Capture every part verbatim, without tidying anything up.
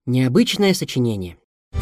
Необычное сочинение.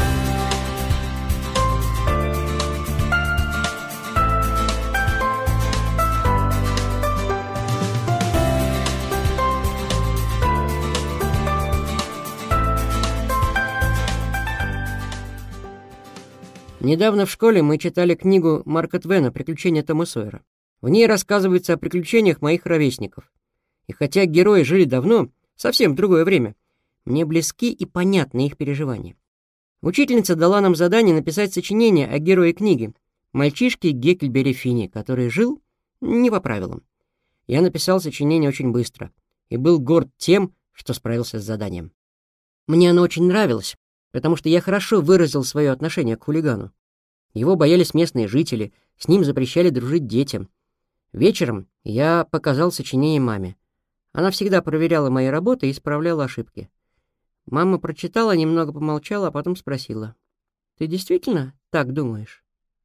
Недавно в школе мы читали книгу Марка Твена «Приключения Тома Сойера». В ней рассказывается о приключениях моих ровесников. И хотя герои жили давно, совсем в другое время, мне близки и понятны их переживания. Учительница дала нам задание написать сочинение о герое книги, мальчишке Гекльберри Финни, который жил не по правилам. Я написал сочинение очень быстро и был горд тем, что справился с заданием. Мне оно очень нравилось, потому что я хорошо выразил свое отношение к хулигану. Его боялись местные жители, с ним запрещали дружить детям. Вечером я показал сочинение маме. Она всегда проверяла мои работы и исправляла ошибки. Мама прочитала, немного помолчала, а потом спросила: «Ты действительно так думаешь?»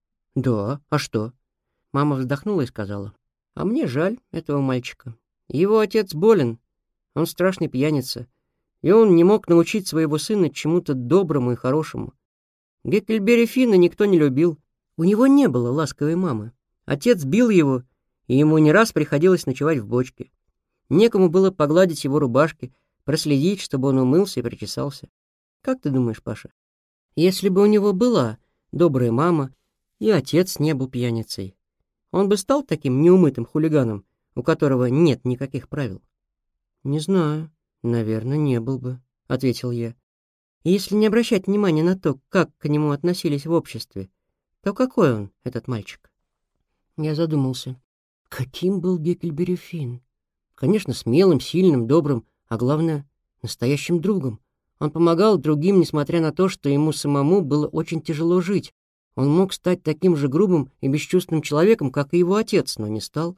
«Да, а что?» Мама вздохнула и сказала: «А мне жаль этого мальчика. Его отец болен, он страшный пьяница, и он не мог научить своего сына чему-то доброму и хорошему. Гекльберри Финна никто не любил, у него не было ласковой мамы. Отец бил его, и ему не раз приходилось ночевать в бочке. Некому было погладить его рубашки, проследить, чтобы он умылся и причесался. Как ты думаешь, Паша, если бы у него была добрая мама и отец не был пьяницей, он бы стал таким неумытым хулиганом, у которого нет никаких правил?» «Не знаю, наверное, не был бы», — ответил я. «И если не обращать внимания на то, как к нему относились в обществе, то какой он, этот мальчик?» Я задумался. Каким был Гекльберри Финн? Конечно, смелым, сильным, добрым, а главное, настоящим другом. Он помогал другим, несмотря на то, что ему самому было очень тяжело жить. Он мог стать таким же грубым и бесчувственным человеком, как и его отец, но не стал.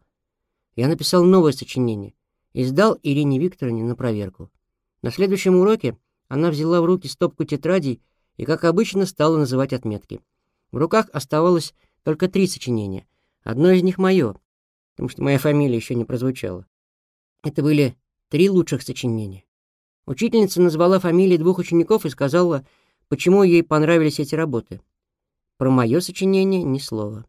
Я написал новое сочинение и сдал Ирине Викторовне на проверку. На следующем уроке она взяла в руки стопку тетрадей и, как обычно, стала называть отметки. В руках оставалось только три сочинения. Одно из них мое, потому что моя фамилия еще не прозвучала. Это были три лучших сочинения. Учительница назвала фамилии двух учеников и сказала, почему ей понравились эти работы. Про мое сочинение ни слова.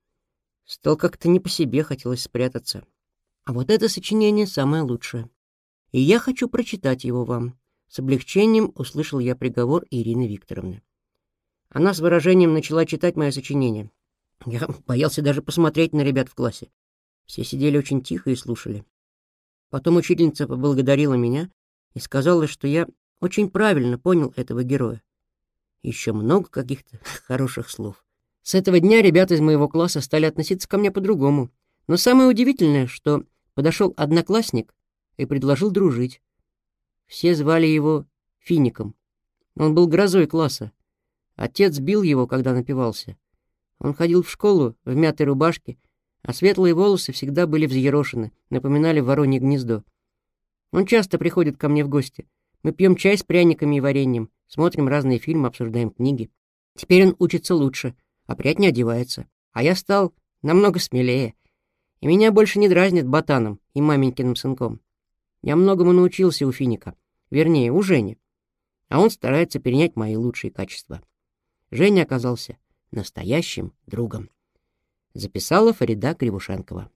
Стало как-то не по себе, хотелось спрятаться. А вот это сочинение самое лучшее. И я хочу прочитать его вам. С облегчением услышал я приговор Ирины Викторовны. Она с выражением начала читать мое сочинение. Я боялся даже посмотреть на ребят в классе. Все сидели очень тихо и слушали. Потом учительница поблагодарила меня и сказала, что я очень правильно понял этого героя. Еще много каких-то хороших слов. С этого дня ребята из моего класса стали относиться ко мне по-другому. Но самое удивительное, что подошел одноклассник и предложил дружить. Все звали его Фиником. Он был грозой класса. Отец бил его, когда напивался. Он ходил в школу в мятой рубашке, а светлые волосы всегда были взъерошены, напоминали воронье гнездо. Он часто приходит ко мне в гости. Мы пьем чай с пряниками и вареньем, смотрим разные фильмы, обсуждаем книги. Теперь он учится лучше, опрятнее одевается. А я стал намного смелее. И меня больше не дразнят ботаном и маменькиным сынком. Я многому научился у Финика, вернее, у Жени. А он старается перенять мои лучшие качества. Женя оказался настоящим другом. Записала Фарида Кривушенкова.